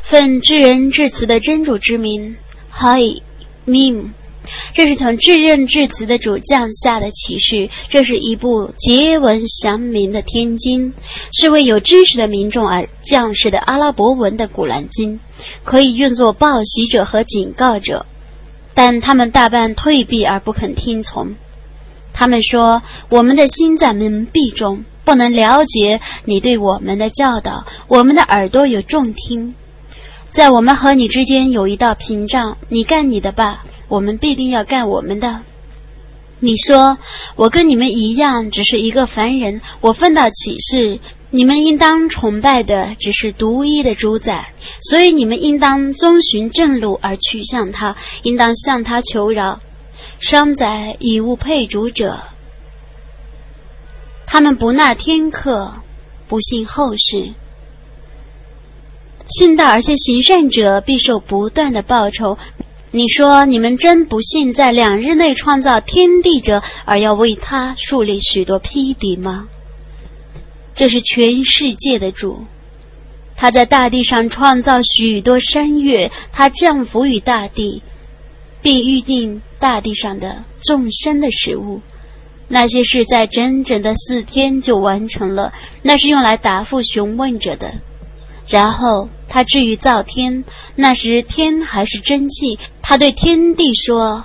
奉至仁至慈的真主之名 Hai Mim， 这是从至仁至慈的主降下的启示，这是一部结文详明的天经，是为有知识的民众而降世的阿拉伯文的古兰经，可以用作报喜者和警告者，但他们大半退避而不肯听从。他们说，我们的心在蒙蔽中，不能了解你对我们的教导，我们的耳朵有重听，在我们和你之间有一道屏障，你干你的吧，我们必定要干我们的。你说，我跟你们一样，只是一个凡人，我分到启示，你们应当崇拜的只是独一的主宰，所以你们应当遵循正路而去向他，应当向他求饶。商宰以物配主者，他们不纳天课，不信后世。信道而且行善者必受不断的报酬。你说，你们真不信在2日内创造天地者，而要为他树立许多匹敌吗？这是全世界的主，他在大地上创造许多山岳，他降服于大地，并预定大地上的众生的食物，那些事在整整的4天就完成了，那是用来答复询问者的。然后他至于造天，那时天还是真气，他对天地说，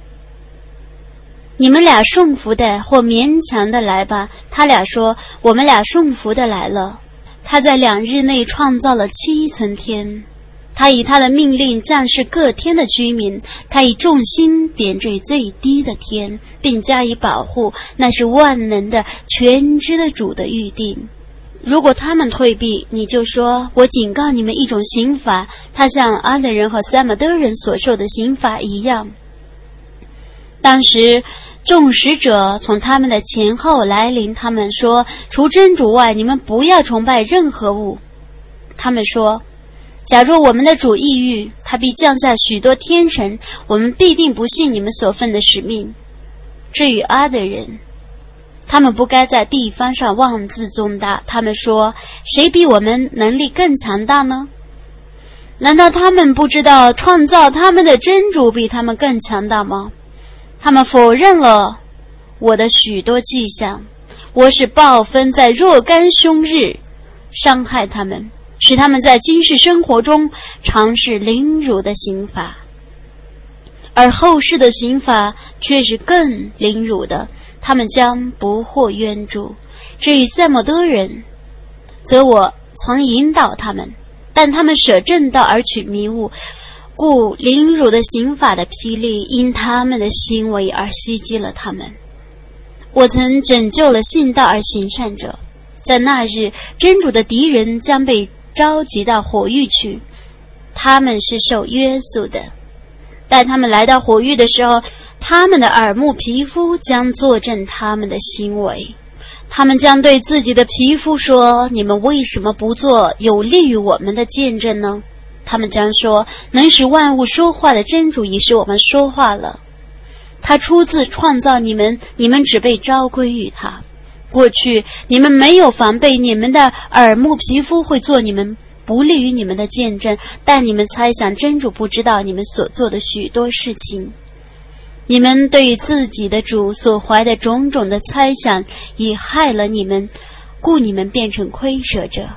你们俩顺服的或勉强的来吧。他俩说，我们俩顺服的来了。他在2日内创造了7层天，他以他的命令降示各天的居民，他以众星点缀最低的天，并加以保护，那是万能的全知的主的预定。如果他们退避，你就说，我警告你们一种刑罚，它像阿德人和撒马德人所受的刑罚一样。当时众使者从他们的前后来临，他们说，除真主外，你们不要崇拜任何物。他们说，假若我们的主抑郁，他必降下许多天神，我们必定不信你们所分的使命。至于阿德人，他们不该在地方上妄自重大，他们说，谁比我们能力更强大呢？难道他们不知道创造他们的真主比他们更强大吗？他们否认了我的许多迹象，我使暴风在若干凶日伤害他们，使他们在今世生活中尝试凌辱的刑罚，而后世的刑罚却是更凌辱的，他们将不获援助。至于塞摩多人，则我曾引导他们，但他们舍正道而取迷雾，故凌辱的刑法的霹雳因他们的行为而袭击了他们。我曾拯救了信道而行善者，在那日真主的敌人将被召集到火狱去，他们是受约束的，但他们来到火狱的时候，他们的耳目皮肤将作证他们的行为，他们将对自己的皮肤说，你们为什么不做有利于我们的见证呢？他们将说，能使万物说话的真主已使我们说话了，他出自创造你们，你们只被召归于他。过去你们没有防备，你们的耳目皮肤会做你们不利于你们的见证，但你们猜想真主不知道你们所做的许多事情。你们对于自己的主所怀的种种的猜想已害了你们，故你们变成亏舍者。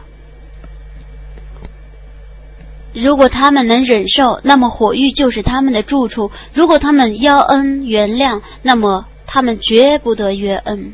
如果他们能忍受，那么火狱就是他们的住处；如果他们邀恩原谅，那么他们绝不得约恩。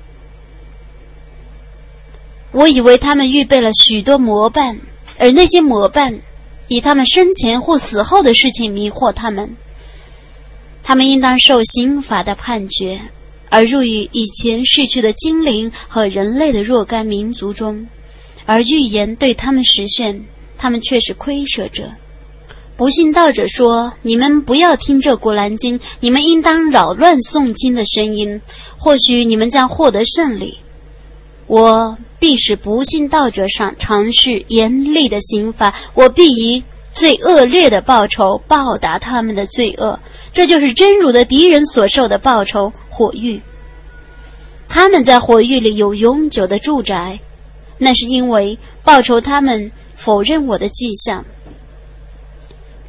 我以为他们预备了许多模办，而那些模办以他们生前或死后的事情迷惑他们。他们应当受刑罚的判决，而入于以前逝去的精灵和人类的若干民族中，而预言对他们实现，他们却是亏舍者。不信道者说，你们不要听这古兰经，你们应当扰乱诵经的声音，或许你们将获得胜利。我必使不信道者上尝试严厉的刑罚，我必以最恶劣的报酬报答他们的罪恶，这就是真主的敌人所受的报酬，火狱。他们在火狱里有永久的住宅，那是因为报酬他们否认我的迹象，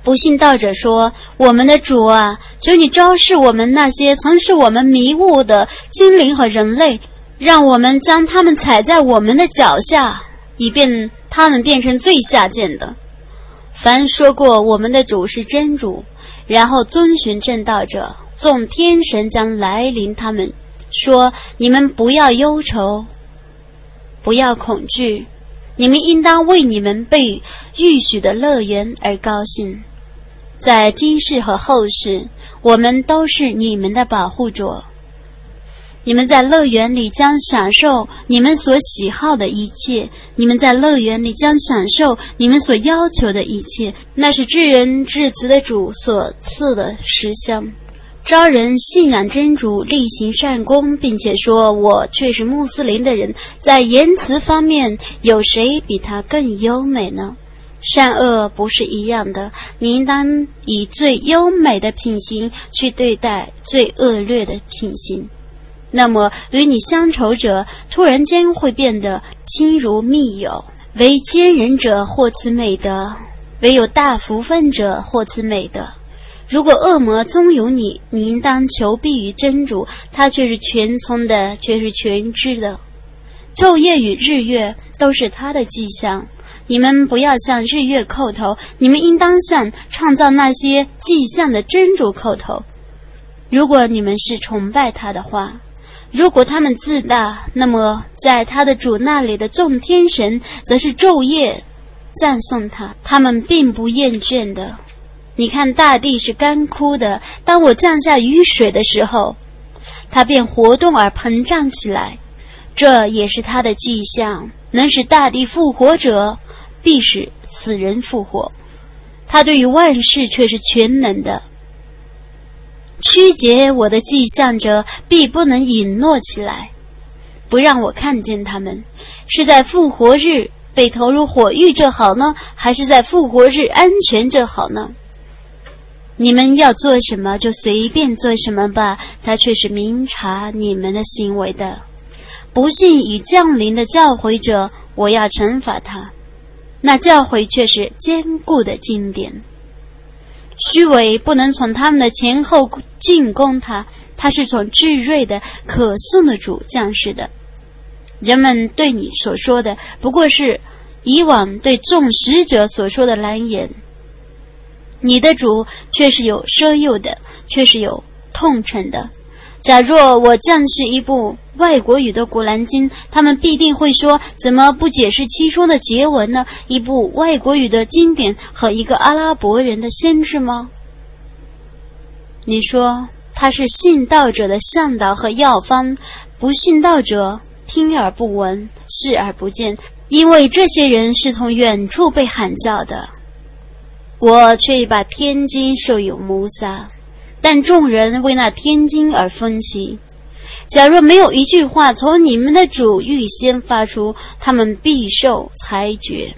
不信道者说，我们的主啊，求你昭示我们那些曾使我们迷雾的精灵和人类，让我们将他们踩在我们的脚下，以便他们变成最下贱的。凡说过我们的主是真主，然后遵循正道者，众天神将来临他们，说，你们不要忧愁，不要恐惧，你们应当为你们被预许的乐园而高兴。在今世和后世，我们都是你们的保护者。你们在乐园里将享受你们所喜好的一切，你们在乐园里将享受你们所要求的一切，那是至仁至慈的主所赐的实相。招人信仰真主，力行善功，并且说我却是穆斯林的人，在言辞方面有谁比他更优美呢？善恶不是一样的，你应当以最优美的品行去对待最恶劣的品行。那么与你相仇者突然间会变得亲如密友，为奸人者获赐美德，唯有大福分者获赐美德。如果恶魔纵有你，你应当求避于真主，他却是全聪的，却是全知的。昼夜与日月都是他的迹象，你们不要向日月叩头，你们应当向创造那些迹象的真主叩头。如果你们是崇拜他的话，如果他们自大，那么在他的主那里的众天神则是昼夜赞颂他，他们并不厌倦的。你看大地是干枯的，当我降下雨水的时候，它便活动而膨胀起来，这也是他的迹象。能使大地复活者，必使死人复活。他对于万事却是全能的。曲解我的迹象者，必不能隐诺起来，不让我看见他们。是在复活日被投入火狱这好呢，还是在复活日安全这好呢？你们要做什么就随便做什么吧，他却是明察你们的行为的。不信已降临的教诲者，我要惩罚他，那教诲却是坚固的经典。虚伪不能从他们的前后进攻他，他是从至睿的可颂的主降世的。人们对你所说的不过是以往对众使者所说的蓝言，你的主却是有奢诱的，却是有痛陈的。假若我降示一部外国语的古兰经，他们必定会说，怎么不解释其中的结文呢？一部外国语的经典和一个阿拉伯人的先知吗？你说他是信道者的向导和药方，不信道者听而不闻，视而不见，因为这些人是从远处被喊叫的。我却把天经授有摩萨，但众人为那天经而分歧。假若没有一句话从你们的主预先发出，他们必受裁决。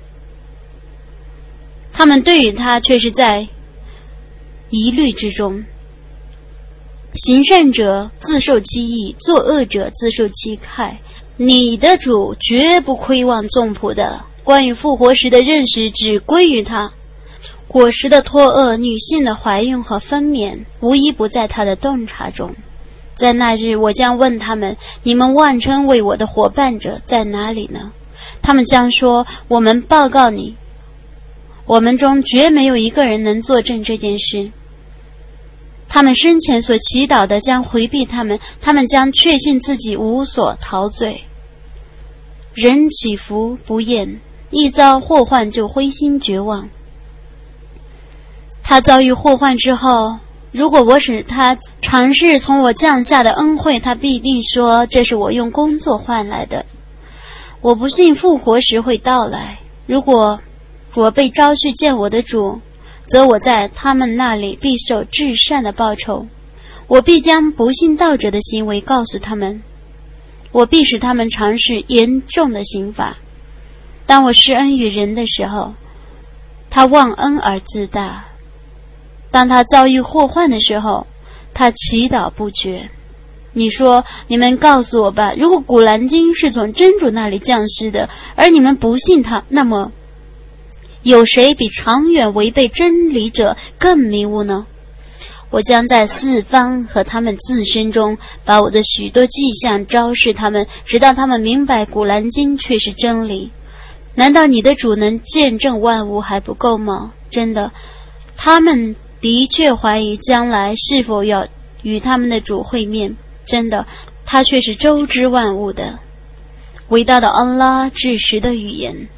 他们对于他却是在疑虑之中。行善者自受其益，作恶者自受其害。你的主绝不亏望众仆的，关于复活时的认识只归于他。果实的脱厄，女性的怀孕和分娩，无一不在他的洞察中。在那日，我将问他们，你们妄称为我的伙伴者在哪里呢？他们将说，我们报告你，我们中绝没有一个人能作证这件事。他们生前所祈祷的将回避他们，他们将确信自己无所陶醉。人起伏不厌，一遭祸患就灰心绝望。他遭遇祸患之后，如果我使他尝试从我降下的恩惠，他必定说，这是我用工作换来的。我不信复活时会到来。如果我被招去见我的主，则我在他们那里必受至善的报酬。我必将不信道者的行为告诉他们，我必使他们尝试严重的刑罚。当我施恩于人的时候，他忘恩而自大；当他遭遇祸患的时候，他祈祷不绝。你说，你们告诉我吧，如果古兰经是从真主那里降世的，而你们不信他，那么有谁比长远违背真理者更迷雾呢？我将在四方和他们自身中把我的许多迹象昭示他们，直到他们明白古兰经却是真理。难道你的主能见证万物还不够吗？真的，他们的确怀疑将来是否要与他们的主会面。真的，他却是周知万物的。伟大的安拉至实的语言。